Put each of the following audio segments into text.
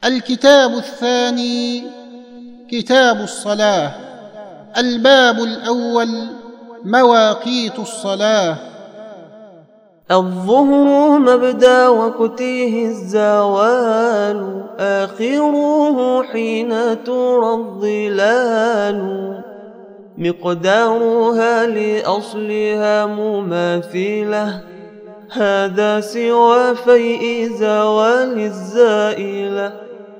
الكتاب الثاني كتاب الصلاة. الباب الأول مواقيت الصلاة. الظهر مبدأ وقته الزوال، آخره حين ترى الظلال، مقدارها لأصلها مماثلة، هذا سوى فيء زوال الزائلة.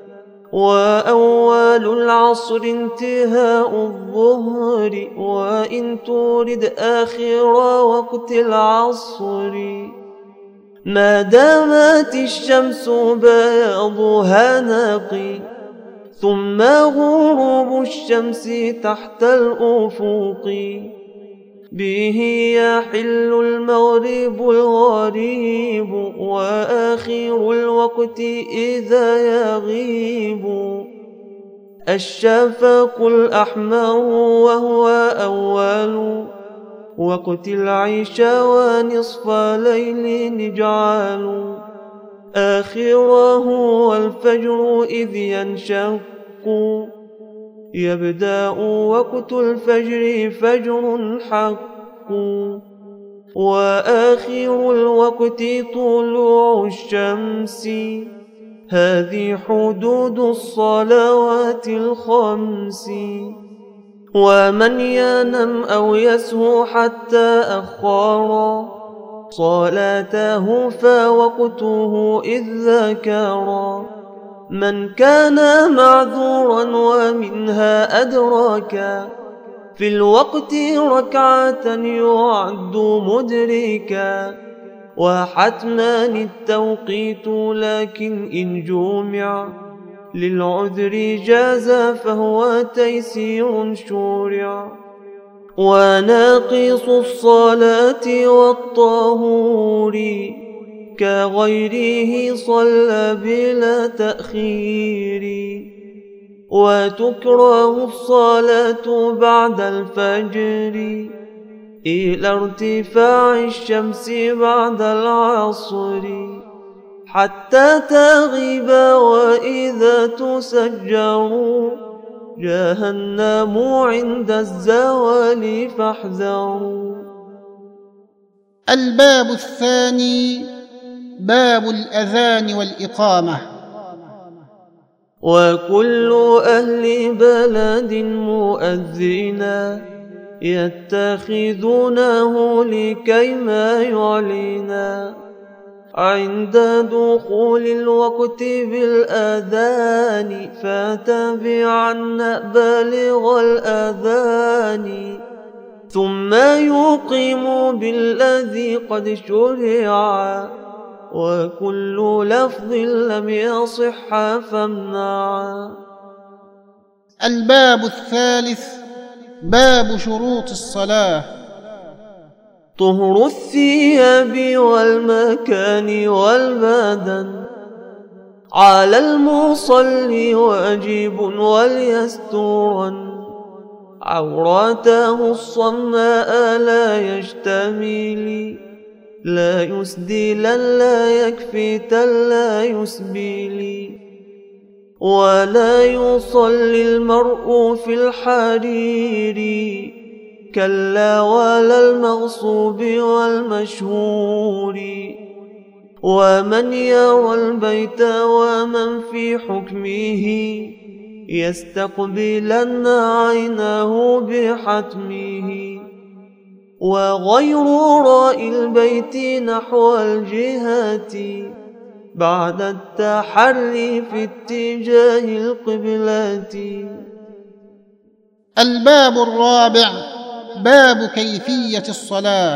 وأول العصر انتهاء الظهر، وإن ترد آخر وقت العصر، ما دامت الشمس بياضها نقي، ثم غروب الشمس تحت الأفق، به يحل المغرب الغريب، وآخر الوقت إذا يغيب الشفق الأحمر، وهو أول وقت العشاء، ونصف ليل نجعل آخره والفجر إذ ينشق، يبدأ وقت الفجر فجر حق، وآخر الوقت طلوع الشمس، هذه حدود الصلوات الخمس. ومن ينم أو يسهو حتى أخر صلاته فوقته إذ ذكر، من كان معذورا ومنها أدركا، في الوقت ركعة يعد مدركا، وحتما التوقيت لكن إن جمع للعذر جاز فهو تيسير شرع. وناقص الصلاة والطهور كغيره صلى بلا تأخير، وتكره الصلاة بعد الفجر إلى ارتفاع الشمس بعد العصر، حتى تغيب وإذا تسجر جهنم عند الزوال فاحذروا. الباب الثاني باب الأذان والإقامة. وكل أهل بلد مؤذنا يتخذونه لكيما يعلنا، عند دخول الوقت بالأذان فتبعن بالغ الأذان، ثم يقيم بالذي قد شرع، وكل لفظ لم يصح فامنع. الباب الثالث باب شروط الصلاة. طهر الثياب والمكان والبدن، على المصلي واجب وليسترن، عوراته الصماء لا يشتمل، لا يسدلا لا يكفتا لا يسبل، ولا يصلي المرء في الحرير، كلا ولا المغصوب والمشهور. ومن يرى البيت ومن في حكمه يستقبلن عينه بحتمه، وغير رائي البيت نحو الجهة بعد التحري في اتجاه القبلة. الباب الرابع باب كيفية الصلاة.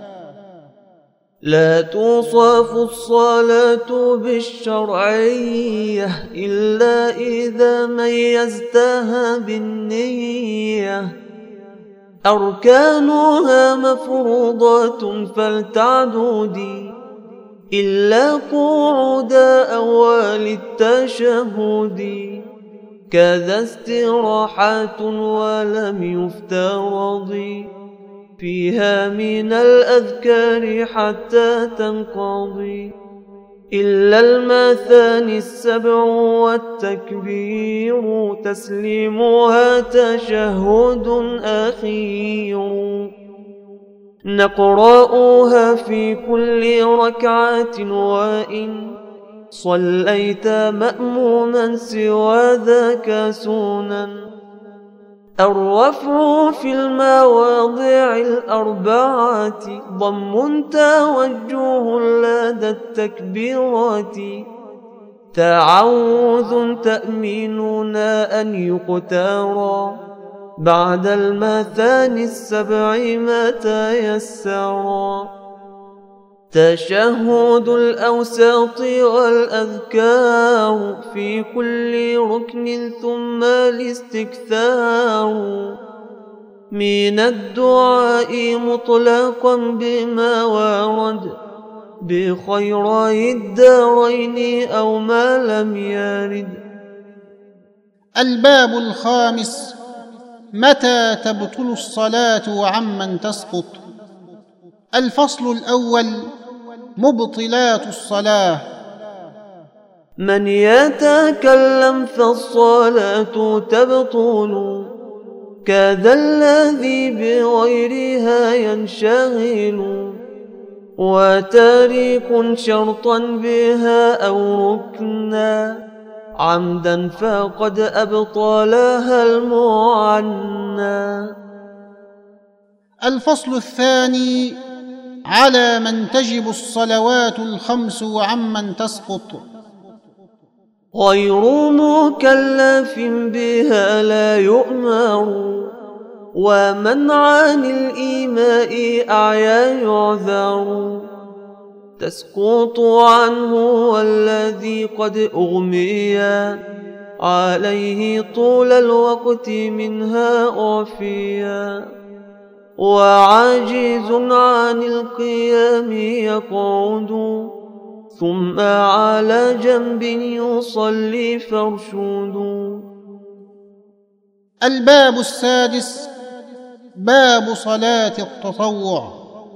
لا توصف الصلاة بالشرعية إلا إذا ميزتها بالنية، أركانها مفروضة فلتعدد، إلا قعود أول التشهد، كذا استراحة ولم يفترض فيها من الأذكار حتى تنقضي، إلا المثاني السبع والتكبير تسليمها تشهد أخير نقرأها في كل ركعة وإن صليت مأموما سوى ذاك سنن الرفع في المواضع الأربعة ضم توجه لدى التكبيرات تعوذ تأميننا أن يقتارى بعد المثاني السبع ما تيسرا تشهد الأوساط والأذكار في كل ركن ثم الاستكثار من الدعاء مطلقا بما ورد بخيري الدارين أو ما لم يرد. الباب الخامس: متى تبطل الصلاة وعمن تسقط. الفصل الأول: مبطلات الصلاة. من يتكلم فالصلاة تبطل كذا الذي بغيرها ينشغل وتارك شرطا بها أو ركنا عمدا فقد أبطلها المعنى. الفصل الثاني: على من تجب الصلوات الخمس وعمن تسقط. غير مكلف بها لا يؤمر ومن عن الإيماء أعيا يعذر تسقط عنه والذي قد أغمي عليه طول الوقت منها أعفيا وعاجز عن القيام يقعد ثم على جنب يصلي فارشد. الباب السادس: باب صلاة التطوع.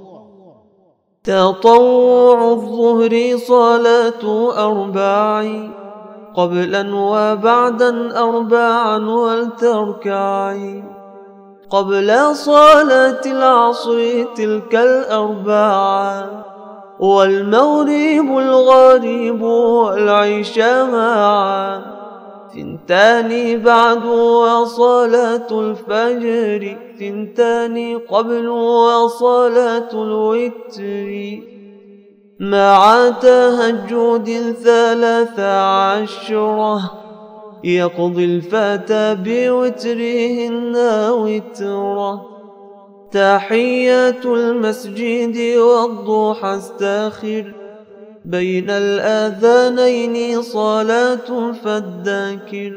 تطوع الظهر صلاة أربع قبلا وبعدا أربعا ولتركعي قبل صلاة العصر تلك الأربعة والمغرب الغريب والعشاء معا ثنتان بعد وصلاة الفجر ثنتان قبل وصلاة الوتر مع تهجد 13 يقضي الفتى بوترهن وترا تحية المسجد والضحى استاخر بين الآذانين صلاة فالذاكر.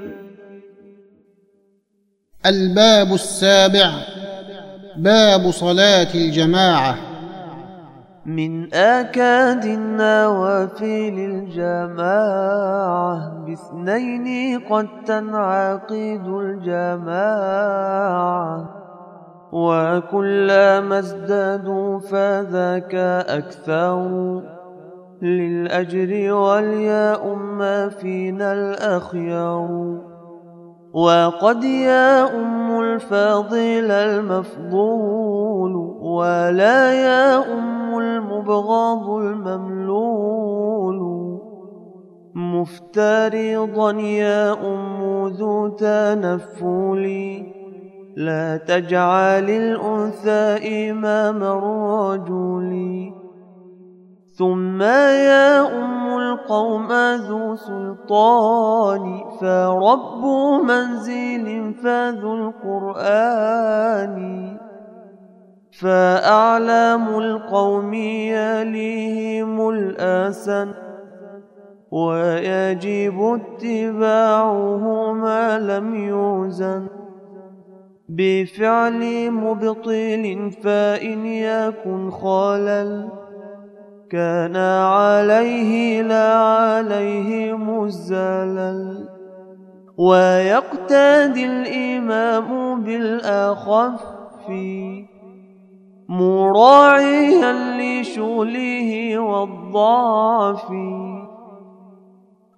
الباب السابع: باب صلاة الجماعة. من آكاد النوافل الجماعة باثنين قد تنعقد الجماعة وكلما ازدادوا فذاك أكثر للأجر وليؤم فينا الأخيار وقد يؤم الفاضل المفضول ولا يؤم المبغض المملول مفترضا يؤم ذو تنفل لا تجعل الأنثى إمام الرجل ثم يؤم القوم ذو سلطان فرب منزل فذو القرآن فأعلام القوم يليهم الأسن ويجب اتباعه ما لم يوزن بفعل مبطل فإن يكن خلل كان عليه لا عليهم الزلل ويقتدي الإمام بالأخف مراعيا لشغله والضعف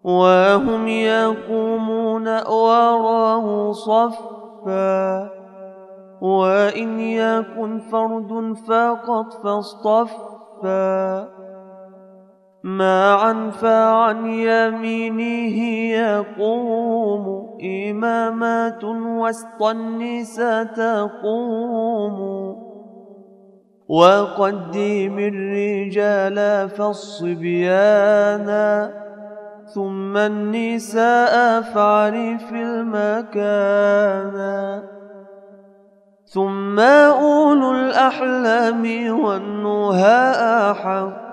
وهم يقومون وراه صفا وإن يكن فرد فقط فاصطفا معا فعن يمينه يقوم إمامات وسط النساء تقوم وقدم الرجال فالصبيان ثم النساء فاعرف المكان ثم أولو الأحلام والنهى أحق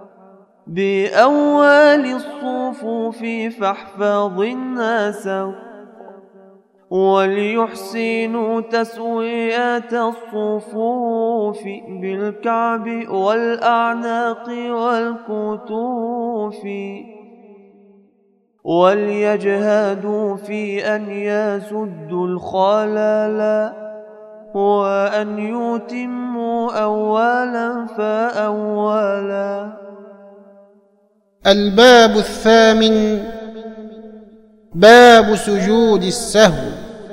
بأول الصفوف فاحفظ النسق وليحسنوا تسوية الصفوف بالكعب والأعناق والكتوف وليجهدوا في أن يسدوا الخلل وأن يتموا أولا فأولا. الباب الثامن باب سجود السهو.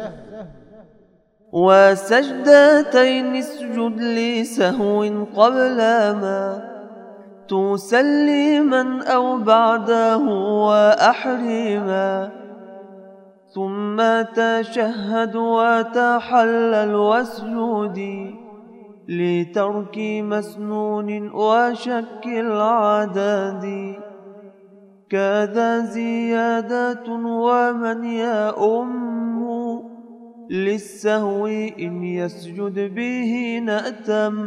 وسجدتين اسجد لسهو قبل ما تسلما أو بعده وأحرما ثم تشهد وتحلل واسجد لترك مسنون وشك العدد كذا زيادة ومن يؤم للسهو إن يسجد به نأتم.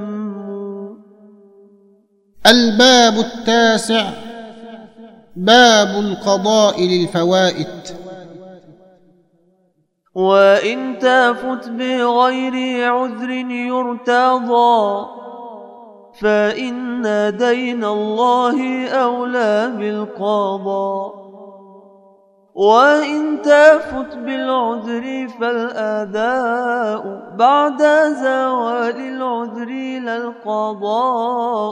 الباب التاسع باب القضاء للفوائت. وإن تفت بغير عذر يرتضى فإن دين الله أولى بالقضاء وإن تفت بالعذر فالأداء بعد زوال العذر لا القضاء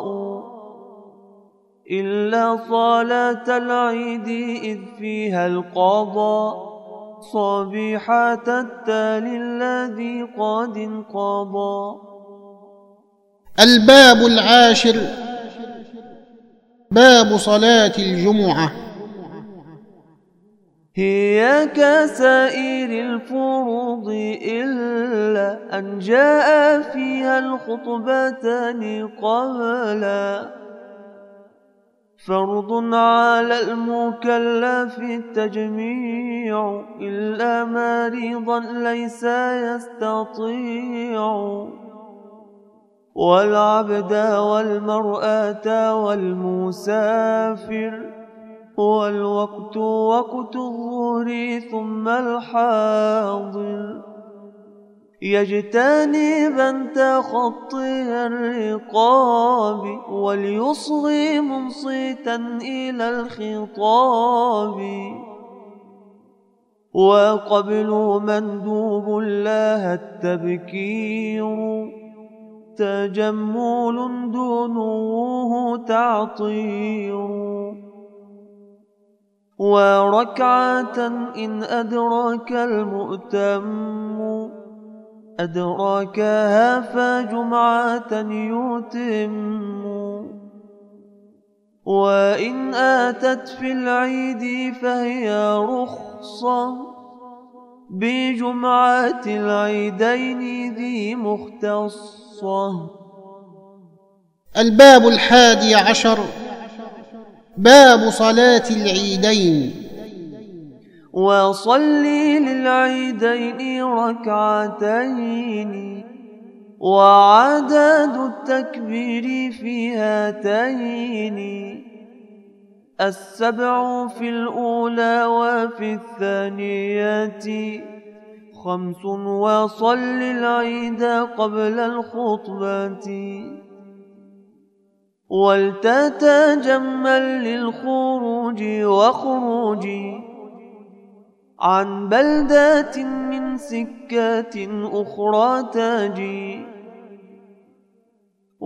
إلا صلاة العيد إذ فيها القضاء صبيحة التالي الذي قد انقضى. الباب العاشر باب صلاة الجمعة. هي كسائر الفروض إلا أن جاء فيها الخطبتان قبلا فرض على المكلف التجميع إلا مريضا ليس يستطيع والعبد والمرأة والمسافر والوقت وقت الظهر ثم الحاضر يجتنبا تخطي الرقاب وليصغي منصتا إلى الخطاب وقبل مندوب لها التبكير تجمل دونه تعطير وركعة إن أدرك المؤتم أدركها فجمعة يتم وإن آتت في العيد فهي رخصة بجمعة العيدين ذي مختصة. الباب الحادي عشر باب صلاة العيدين. وصلي للعيدين ركعتين وعدد التكبير في هاتين 7 في الأولى وفي الثانية 5 وصل العيد قبل الخطبة ولتتجمل للخروج وخروج عن بلدة من سكة أخرى تجي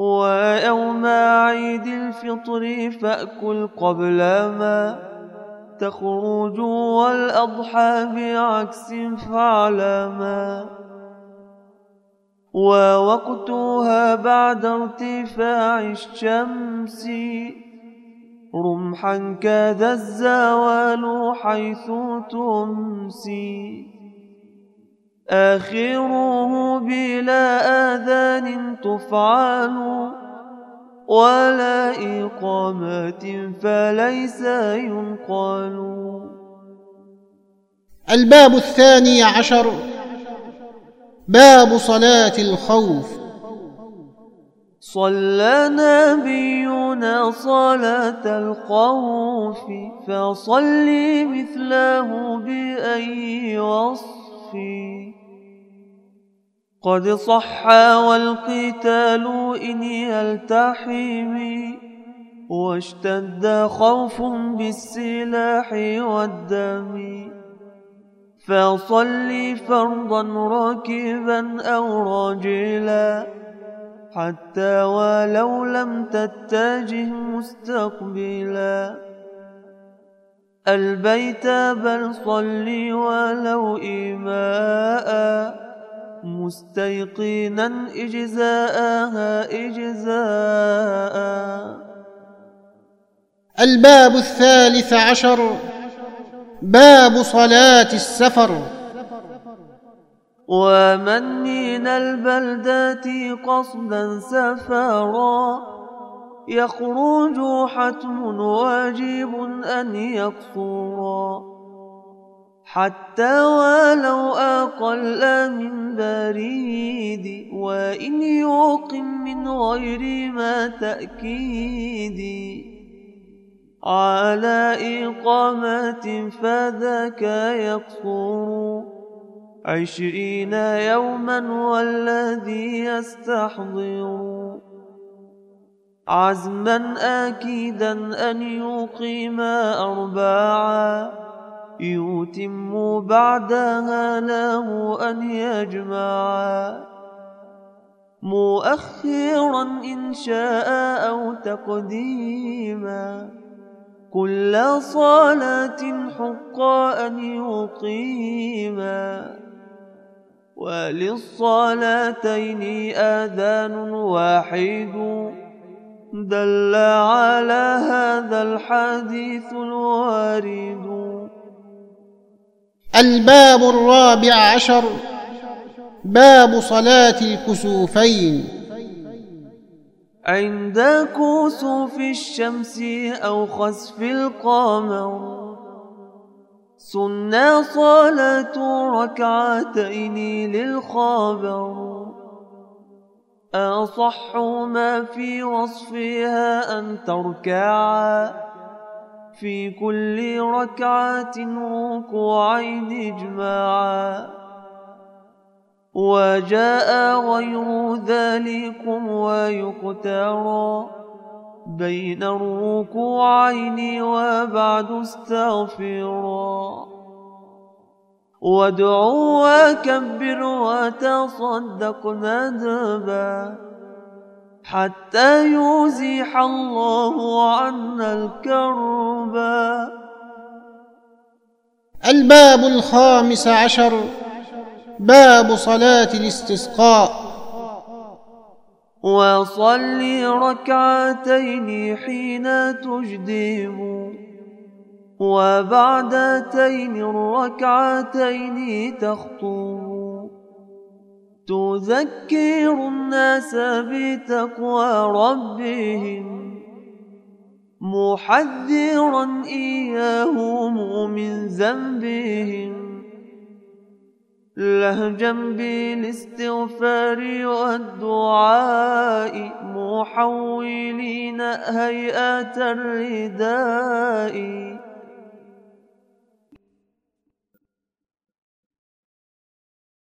ويوم عيد الفطر فأكل قبل ما تخرج والأضحى بعكس فاعلما ووقتها بعد ارتفاع الشمس رمحا كذا الزوال حيث تمسي آخره بلا آذان تفعل ولا إقامات فليس ينقل. الباب 12 باب صلاة الخوف. صلى نبينا صلاة الخوف فصل مثله بأي وصف قد صح والقتال إن يلتحم واشتد خوف بالسلاح والدم فصل فرضا راكبا أو راجلا حتى ولو لم تتجه مستقبلا البيت بل صل ولو إيماء مستيقنا إجزاءها إجزاء. الباب 13 باب صلاة السفر. ومن من البلدات قصدا سفرا يخرج حتم واجب أن يقصرا حتى ولو أقل من بريد وإن يقم من غير ما تأكيد على إقامة فذاك يقصر 20 يوما والذي يستحضر عزما أكيدا أن يقيم 4 يتم بعدها له أن يجمع مؤخرا إن شاء أو تقديما كل صلاة حق أن يقيما وللصلاتين آذان واحد دل على هذا الحديث الوارد. الباب 14 باب صلاة الكسوفين. عند كسوف الشمس أو خسف القمر سنة صلاة ركعتين للخبر أصح ما في وصفها أن تركع في كل ركعة ركوعين إجماعا وجاء غير ذلكم ويقترى بين الركوعين وبعد استغفرا وادعوا وكبر وتصدق ندبا حتى يزيح الله عنا الكربا. الباب 15 باب صلاة الاستسقاء. وصل ركعتين حين تجدب وبعدتين الركعتين تخطب تذكر الناس بتقوى ربهم محذرا إياهم من ذنبهم لهجا بالاستغفار والدعاء محولين هيئة الرداء